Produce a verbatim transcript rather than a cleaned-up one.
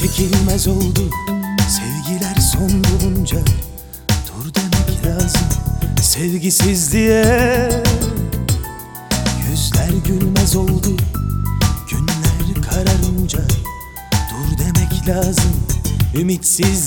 çekilmez oldu, sevgiler son bulunca dur demek lazım. Sevgisizliğe yüzler gülmez oldu, günler kararınca dur demek lazım. Ümitsiz